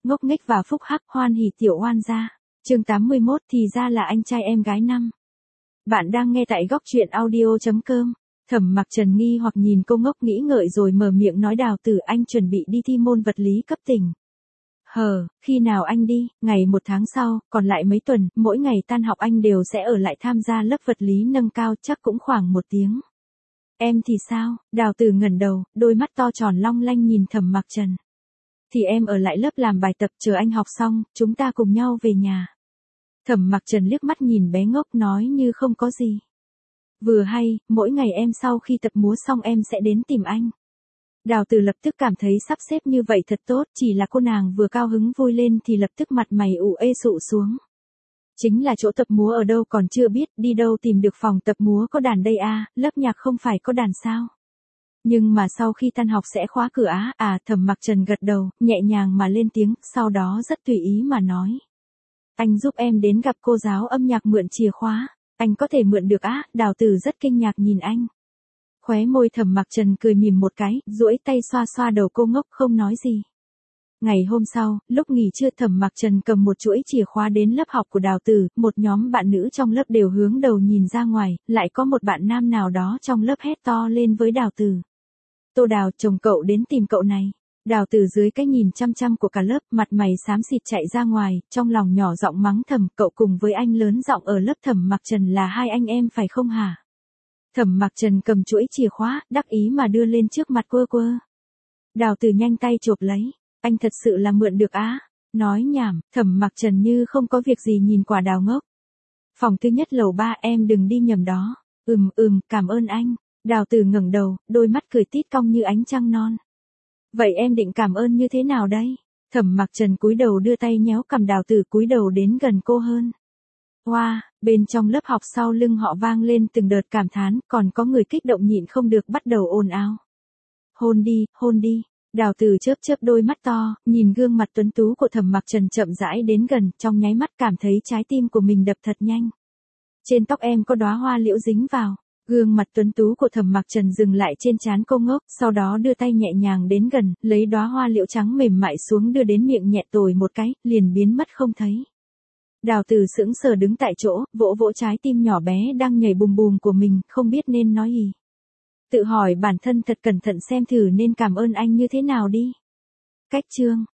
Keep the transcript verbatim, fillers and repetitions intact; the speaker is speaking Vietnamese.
ngốc nghếch và phúc hắc, hoan hỉ tiểu oan gia. Chương tám mươi mốt thì ra là anh trai em gái năm. Bạn đang nghe tại góc truyện audio chấm com. Thẩm Mặc Trần nghi hoặc nhìn cô ngốc nghĩ ngợi rồi mở miệng nói Đào Tử, anh chuẩn bị đi thi môn vật lý cấp tỉnh. Hờ, khi nào anh đi? Ngày một tháng sau, còn lại mấy tuần, mỗi ngày tan học anh đều sẽ ở lại tham gia lớp vật lý nâng cao, chắc cũng khoảng một tiếng. Em thì sao? Đào Tử ngẩng đầu, đôi mắt to tròn long lanh nhìn Thẩm Mặc Trần. Thì em ở lại lớp làm bài tập, chờ anh học xong, chúng ta cùng nhau về nhà. Thẩm Mặc Trần liếc mắt nhìn bé ngốc nói như không có gì. Vừa hay, mỗi ngày em sau khi tập múa xong em sẽ đến tìm anh. Đào Tử lập tức cảm thấy sắp xếp như vậy thật tốt, chỉ là cô nàng vừa cao hứng vui lên thì lập tức mặt mày ủ ê sụ xuống. Chính là chỗ tập múa ở đâu còn chưa biết, đi đâu tìm được phòng tập múa có đàn đây à, lớp nhạc không phải có đàn sao? Nhưng mà sau khi tan học sẽ khóa cửa á, à, Thẩm Mặc Trần gật đầu, nhẹ nhàng mà lên tiếng, sau đó rất tùy ý mà nói. Anh giúp em đến gặp cô giáo âm nhạc mượn chìa khóa, anh có thể mượn được á, Đào Tử rất kinh ngạc nhìn anh. Khóe môi Thẩm Mặc Trần cười mỉm một cái, duỗi tay xoa xoa đầu cô ngốc không nói gì. Ngày hôm sau, lúc nghỉ trưa Thẩm Mặc Trần cầm một chuỗi chìa khóa đến lớp học của Đào Tử, một nhóm bạn nữ trong lớp đều hướng đầu nhìn ra ngoài, lại có một bạn nam nào đó trong lớp hét to lên với Đào Tử. Tô Đào, chồng cậu đến tìm cậu này. Đào Tử dưới cái nhìn chăm chăm của cả lớp, mặt mày xám xịt chạy ra ngoài, trong lòng nhỏ giọng mắng thầm, cậu cùng với anh lớn giọng ở lớp Thẩm Mặc Trần là hai anh em phải không hả? Thẩm Mặc Trần cầm chuỗi chìa khóa, đắc ý mà đưa lên trước mặt quơ quơ. Đào Tử nhanh tay chộp lấy, anh thật sự là mượn được á? Nói nhảm, Thẩm Mặc Trần như không có việc gì nhìn quả đào ngốc. Phòng thứ nhất lầu ba, em đừng đi nhầm đó. Ừm ừm, cảm ơn anh. Đào Tử ngẩng đầu, đôi mắt cười tít cong như ánh trăng non. Vậy em định cảm ơn như thế nào đây? Thẩm Mặc Trần cúi đầu đưa tay nhéo cằm Đào Tử cúi đầu đến gần cô hơn. Hoa, wow, bên trong lớp học sau lưng họ vang lên từng đợt cảm thán, còn có người kích động nhịn không được bắt đầu ồn ào. Hôn đi, hôn đi. Đào Tử chớp chớp đôi mắt to, nhìn gương mặt tuấn tú của Thẩm Mặc Trần chậm rãi đến gần, trong nháy mắt cảm thấy trái tim của mình đập thật nhanh. Trên tóc em có đóa hoa liễu dính vào. Gương mặt tuấn tú của Thẩm Mặc Trần dừng lại trên trán cô ngốc, sau đó đưa tay nhẹ nhàng đến gần, lấy đóa hoa liễu trắng mềm mại xuống đưa đến miệng nhẹ tồi một cái, liền biến mất không thấy. Đào Tử sững sờ đứng tại chỗ, vỗ vỗ trái tim nhỏ bé đang nhảy bùm bùm của mình, không biết nên nói gì. Tự hỏi bản thân thật cẩn thận xem thử nên cảm ơn anh như thế nào đi. Cách chương